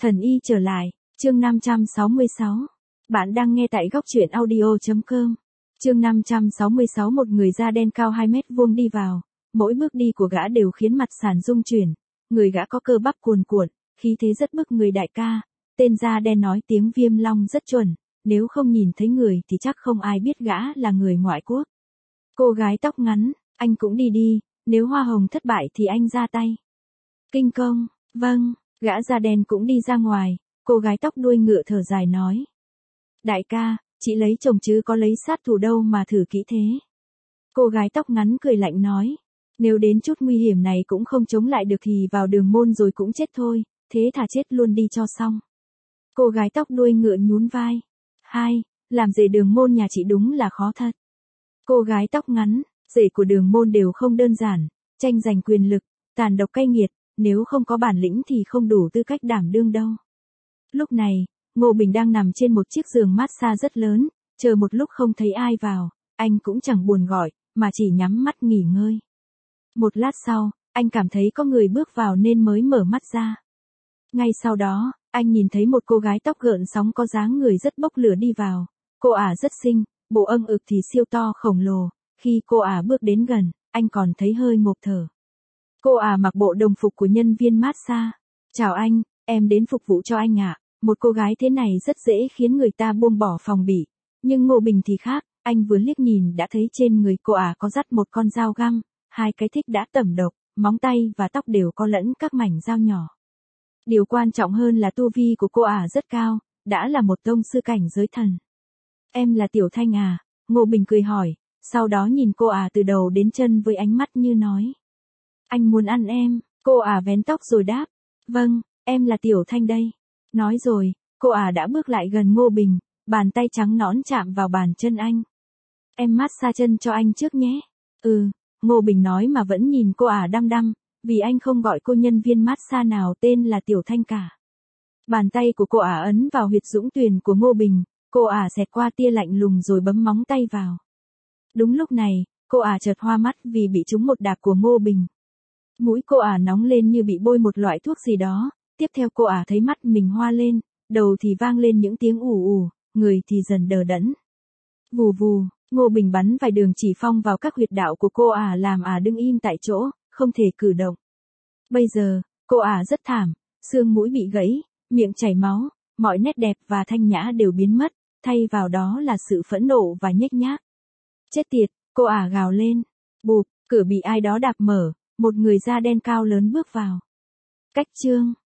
Thần y trở lại, chương 566. Bạn đang nghe tại góc truyện audio.com. Chương 566. Một người da đen cao 2 mét vuông đi vào, mỗi bước đi của gã đều khiến mặt sàn rung chuyển, người gã có cơ bắp cuồn cuộn, khí thế rất bức người đại ca. Tên da đen nói tiếng Viêm Long rất chuẩn, nếu không nhìn thấy người thì chắc không ai biết gã là người ngoại quốc. Cô gái tóc ngắn, anh cũng đi đi, nếu hoa hồng thất bại thì anh ra tay. Kinh công, vâng, gã da đen cũng đi ra ngoài, cô gái tóc đuôi ngựa thở dài nói. Đại ca, chị lấy chồng chứ có lấy sát thủ đâu mà thử kỹ thế. Cô gái tóc ngắn cười lạnh nói, nếu đến chút nguy hiểm này cũng không chống lại được thì vào đường môn rồi cũng chết thôi, thế thà chết luôn đi cho xong. Cô gái tóc đuôi ngựa nhún vai. Hai, làm rể đường môn nhà chị đúng là khó thật. Cô gái tóc ngắn, rể của đường môn đều không đơn giản, tranh giành quyền lực, tàn độc cay nghiệt, nếu không có bản lĩnh thì không đủ tư cách đảm đương đâu. Lúc này, Ngô Bình đang nằm trên một chiếc giường massage rất lớn, chờ một lúc không thấy ai vào, anh cũng chẳng buồn gọi, mà chỉ nhắm mắt nghỉ ngơi. Một lát sau, anh cảm thấy có người bước vào nên mới mở mắt ra. Ngay sau đó, anh nhìn thấy một cô gái tóc gợn sóng có dáng người rất bốc lửa đi vào. Cô ả rất xinh, bộ âm ực thì siêu to khổng lồ, khi cô ả bước đến gần, anh còn thấy hơi ngộp thở. Cô ả mặc bộ đồng phục của nhân viên massage. Chào anh, em đến phục vụ cho anh ạ. Một cô gái thế này rất dễ khiến người ta buông bỏ phòng bị. Nhưng Ngô Bình thì khác, anh vừa liếc nhìn đã thấy trên người cô ả có dắt một con dao găm, hai cái thích đã tẩm độc, móng tay và tóc đều có lẫn các mảnh dao nhỏ. Điều quan trọng hơn là tu vi của cô ả rất cao, đã là một tông sư cảnh giới thần. Em là Tiểu Thanh à? Ngô Bình cười hỏi, sau đó nhìn cô ả từ đầu đến chân với ánh mắt như nói. Anh muốn ăn em, cô ả vén tóc rồi đáp. Vâng, em là Tiểu Thanh đây. Nói rồi, cô ả đã bước lại gần Ngô Bình, bàn tay trắng nõn chạm vào bàn chân anh. Em massage chân cho anh trước nhé. Ngô Bình nói mà vẫn nhìn cô ả đăm đăm, vì anh không gọi cô nhân viên massage nào tên là Tiểu Thanh cả. Bàn tay của cô ả ấn vào huyệt dũng tuyền của Ngô Bình, cô ả xẹt qua tia lạnh lùng rồi bấm móng tay vào. Đúng lúc này, cô ả chợt hoa mắt vì bị trúng một đạp của Ngô Bình. Mũi cô ả nóng lên như bị bôi một loại thuốc gì đó, tiếp theo cô ả thấy mắt mình hoa lên, đầu thì vang lên những tiếng ù ù, người thì dần đờ đẫn. Vù vù, Ngô Bình bắn vài đường chỉ phong vào các huyệt đạo của cô ả làm ả đứng im tại chỗ, không thể cử động. Bây giờ, cô ả rất thảm, xương mũi bị gãy, miệng chảy máu, mọi nét đẹp và thanh nhã đều biến mất, thay vào đó là sự phẫn nộ và nhếch nhác. Chết tiệt, cô ả gào lên. Bụp, cửa bị ai đó đạp mở, một người da đen cao lớn bước vào. Cách chương